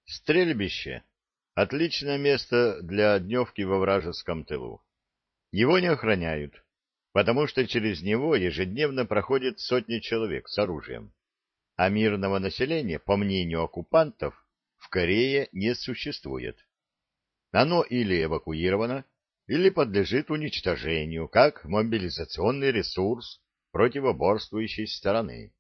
Стрельбище — отличное место для дневки во вражеском тылу. Его не охраняют, потому что через него ежедневно проходят сотни человек с оружием. А мирного населения, по мнению оккупантов, в Корее не существует. Оно или эвакуировано, или подлежит уничтожению, как мобилизационный ресурс противоборствующей стороны.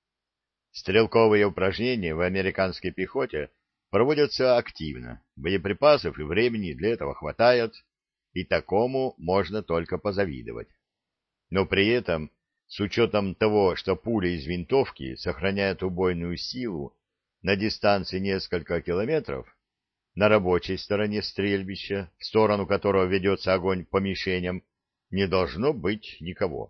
Стрелковые упражнения в американской пехоте проводятся активно, боеприпасов и времени для этого хватает, и такому можно только позавидовать. Но при этом, с учетом того, что пуля из винтовки сохраняет убойную силу на дистанции несколько километров, на рабочей стороне стрельбища, в сторону которого ведется огонь по мишеням, не должно быть никого.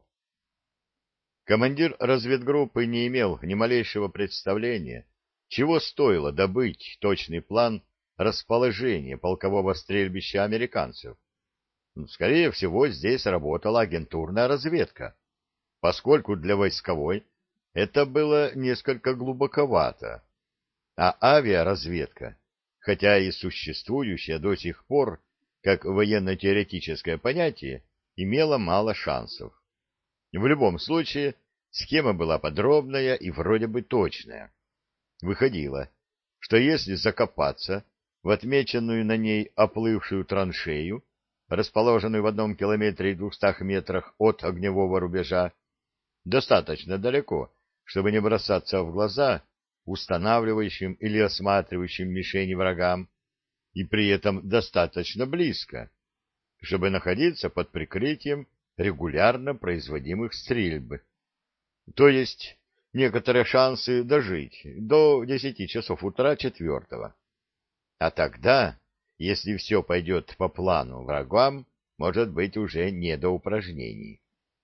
Командир разведгруппы не имел ни малейшего представления, чего стоило добыть точный план расположения полкового стрельбища американцев. Скорее всего, здесь работала агентурная разведка, поскольку для войсковой это было несколько глубоковато, а авиаразведка, хотя и существующая до сих пор как военно-теоретическое понятие, имела мало шансов. В любом случае, схема была подробная и вроде бы точная. Выходило, что если закопаться в отмеченную на ней оплывшую траншею, расположенную в 1 километре и 200 метрах от огневого рубежа, достаточно далеко, чтобы не бросаться в глаза устанавливающим или осматривающим мишени врагам, и при этом достаточно близко, чтобы находиться под прикрытием регулярно производимых стрельб. То есть некоторые шансы дожить до 10 часов утра 4-го. А тогда, если все пойдет по плану, врагам может быть уже не до упражнений.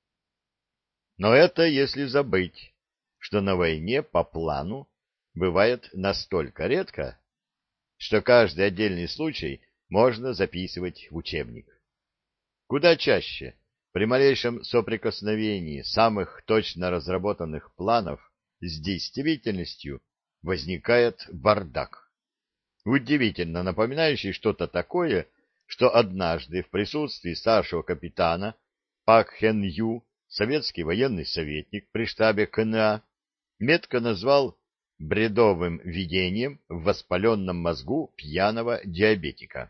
Но это если забыть, что на войне по плану бывает настолько редко, что каждый отдельный случай можно записывать в учебник. Куда чаще при малейшем соприкосновении самых точно разработанных планов с действительностью возникает бардак, удивительно напоминающий что-то такое, что однажды в присутствии старшего капитана Пак Хэн Ю, советский военный советник при штабе КНА, метко назвал бредовым видением в воспаленном мозгу пьяного диабетика.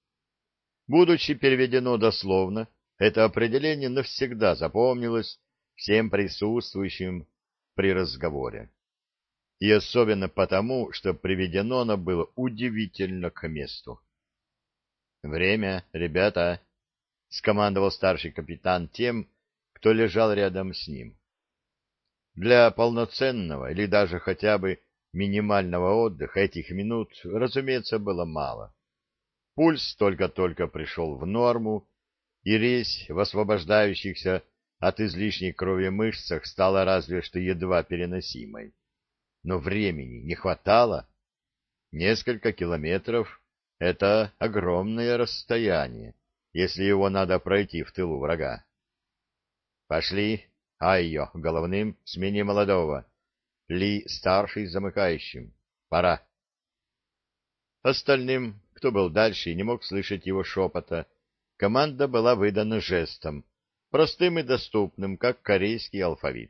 Будучи переведено дословно, это определение навсегда запомнилось всем присутствующим при разговоре. И особенно потому, что приведено оно было удивительно к месту. «Время, ребята!» — скомандовал старший капитан тем, кто лежал рядом с ним. Для полноценного или даже хотя бы минимального отдыха этих минут, разумеется, было мало. Пульс только-только пришел в норму, и резь в освобождающихся от излишней крови мышцах стала разве что едва переносимой. Но времени не хватало. Несколько километров — это огромное расстояние, если его надо пройти в тылу врага. «Пошли!» Айо головным, смени молодого. Ли старший замыкающим. Пора. Остальным, кто был дальше и не мог слышать его шепота, команда была выдана жестом, простым и доступным, как корейский алфавит.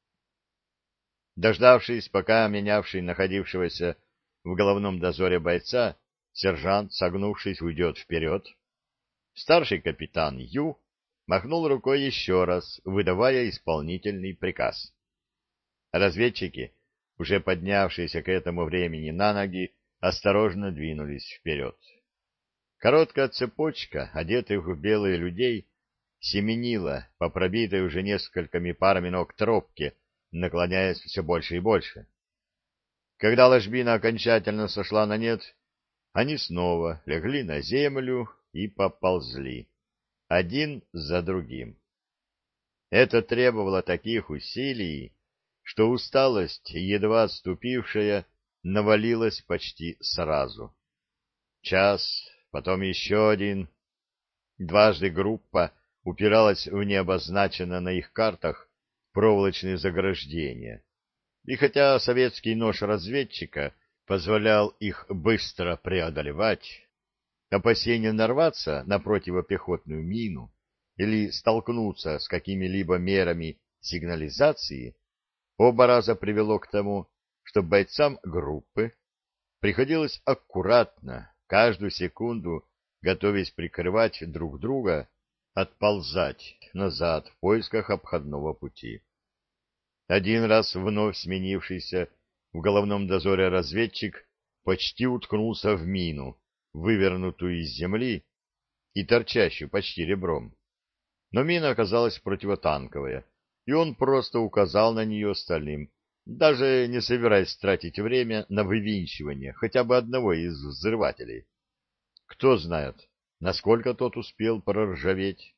Дождавшись, пока менявший находившегося в головном дозоре бойца, сержант, согнувшись, уйдет вперед, старший капитан Ю махнул рукой еще раз, выдавая исполнительный приказ. Разведчики, уже поднявшиеся к этому времени на ноги, осторожно двинулись вперед. Короткая цепочка, одетых в белые людей, семенила по пробитой уже несколькими парами ног тропке, наклоняясь все больше и больше. Когда ложбина окончательно сошла на нет, они снова легли на землю и поползли, один за другим. Это требовало таких усилий, что усталость, едва отступившая, навалилась почти сразу. Час, потом еще один. Дважды группа упиралась в необозначенное на их картах проволочные заграждения. И хотя советский нож разведчика позволял их быстро преодолевать, опасение нарваться на противопехотную мину или столкнуться с какими-либо мерами сигнализации оба раза привело к тому, что бойцам группы приходилось аккуратно, каждую секунду, готовясь прикрывать друг друга, отползать назад в поисках обходного пути. Один раз вновь сменившийся в головном дозоре разведчик почти уткнулся в мину, вывернутую из земли и торчащую почти ребром. Но мина оказалась противотанковая, и он просто указал на нее остальным, даже не собираясь тратить время на вывинчивание хотя бы одного из взрывателей. Кто знает, насколько тот успел проржаветь.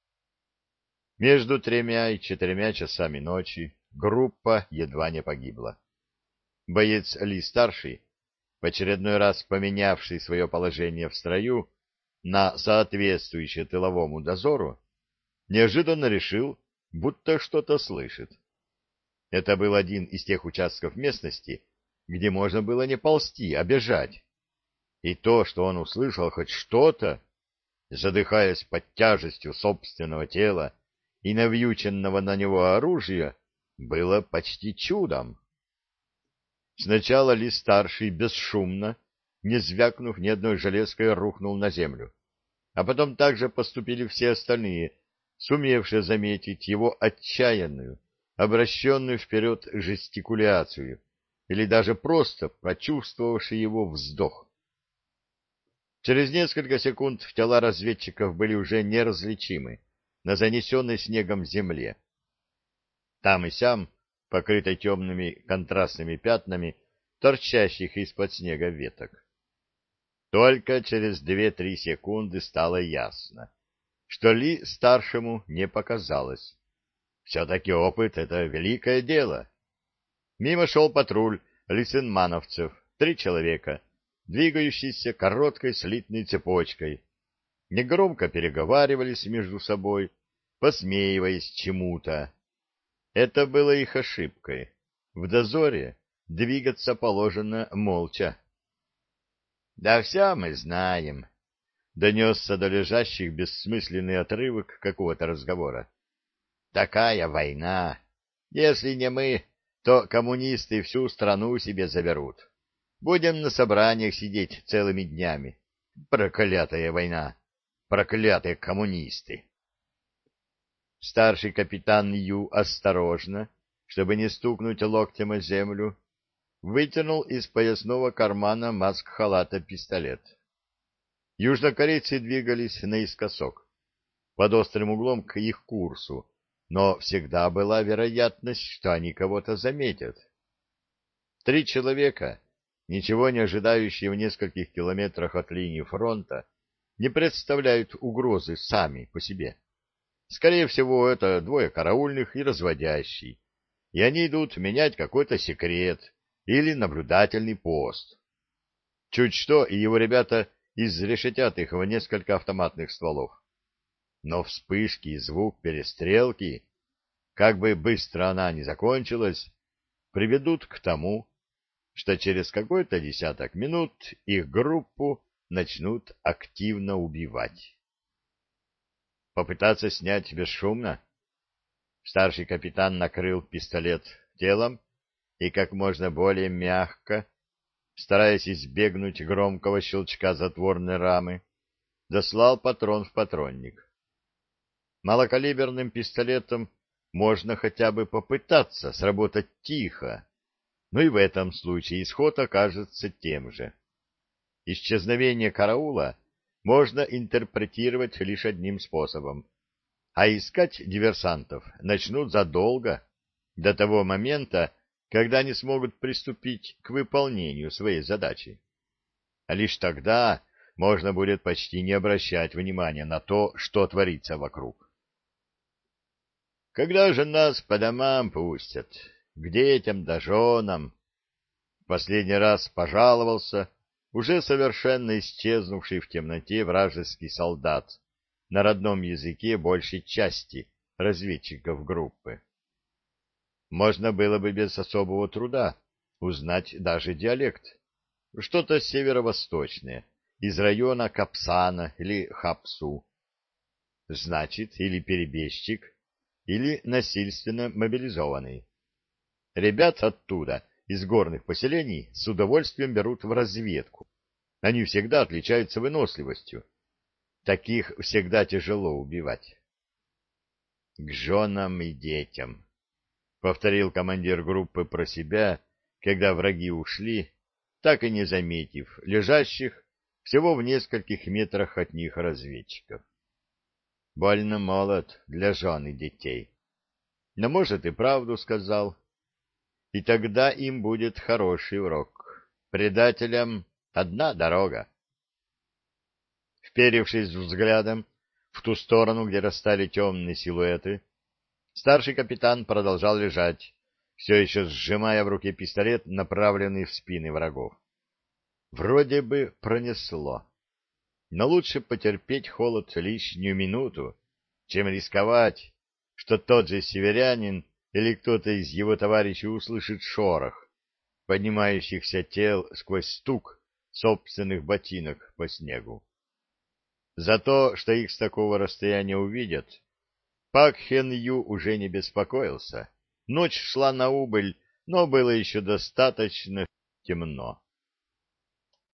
Между 3 и 4 часами ночи группа едва не погибла. Боец Ли-старший, в очередной раз поменявший свое положение в строю на соответствующее тыловому дозору, неожиданно решил, будто что-то слышит. Это был один из тех участков местности, где можно было не ползти, а бежать. И то, что он услышал хоть что-то, задыхаясь под тяжестью собственного тела и навьюченного на него оружия, было почти чудом. Сначала Ли-старший бесшумно, не звякнув ни одной железкой, рухнул на землю, а потом также поступили все остальные, сумевшие заметить его отчаянную, обращенную вперед жестикуляцию или даже просто почувствовавший его вздох. Через несколько секунд тела разведчиков были уже неразличимы на занесенной снегом земле. Там и сям, покрытой темными контрастными пятнами торчащих из-под снега веток. Только через 2-3 секунды стало ясно, что Ли-старшему не показалось. Все-таки опыт — это великое дело. Мимо шел патруль лисенмановцев, 3 человека, двигающиеся короткой слитной цепочкой. Негромко переговаривались между собой, посмеиваясь чему-то. Это было их ошибкой. В дозоре двигаться положено молча. — Да все мы знаем, — донесся до лежащих бессмысленный отрывок какого-то разговора. — Такая война. Если не мы, то коммунисты всю страну себе заберут. Будем на собраниях сидеть целыми днями. Проклятая война! Проклятые коммунисты! Старший капитан Ю осторожно, чтобы не стукнуть локтем о землю, вытянул из поясного кармана маск-халата пистолет. Южнокорейцы двигались наискосок, под острым углом к их курсу, но всегда была вероятность, что они кого-то заметят. 3 человека, ничего не ожидающие в нескольких километрах от линии фронта, не представляют угрозы сами по себе. Скорее всего, это 2 караульных и разводящий, и они идут менять какой-то секрет или наблюдательный пост. Чуть что, и его ребята изрешетят их в несколько автоматных стволов. Но вспышки и звук перестрелки, как бы быстро она ни закончилась, приведут к тому, что через какой-то десяток минут их группу начнут активно убивать. Попытаться снять бесшумно? Старший капитан накрыл пистолет телом и как можно более мягко, стараясь избегнуть громкого щелчка затворной рамы, дослал патрон в патронник. Малокалиберным пистолетом можно хотя бы попытаться сработать тихо, но и в этом случае исход окажется тем же. Исчезновение караула можно интерпретировать лишь одним способом, а искать диверсантов начнут задолго, до того момента, когда они смогут приступить к выполнению своей задачи. А лишь тогда можно будет почти не обращать внимания на то, что творится вокруг. Когда же нас по домам пустят, к детям да женам? Последний раз пожаловался уже совершенно исчезнувший в темноте вражеский солдат на родном языке большей части разведчиков группы. Можно было бы без особого труда узнать даже диалект, что-то северо-восточное, из района Капсана или Хапсу. Значит, или перебежчик, или насильственно мобилизованный. Ребят оттуда, из горных поселений, с удовольствием берут в разведку. Они всегда отличаются выносливостью. Таких всегда тяжело убивать. — К женам и детям, — повторил командир группы про себя, когда враги ушли, так и не заметив лежащих всего в нескольких метрах от них разведчиков. Больно молод для жен и детей. Но, может, и правду сказал. И тогда им будет хороший урок. Предателям одна дорога. Вперевшись взглядом в ту сторону, где растали темные силуэты, старший капитан продолжал лежать, все еще сжимая в руке пистолет, направленный в спины врагов. Вроде бы пронесло. Но лучше потерпеть холод лишнюю минуту, чем рисковать, что тот же северянин или кто-то из его товарищей услышит шорох поднимающихся тел сквозь стук собственных ботинок по снегу. За то, что их с такого расстояния увидят, Пак Хен Ю уже не беспокоился. Ночь шла на убыль, но было еще достаточно темно.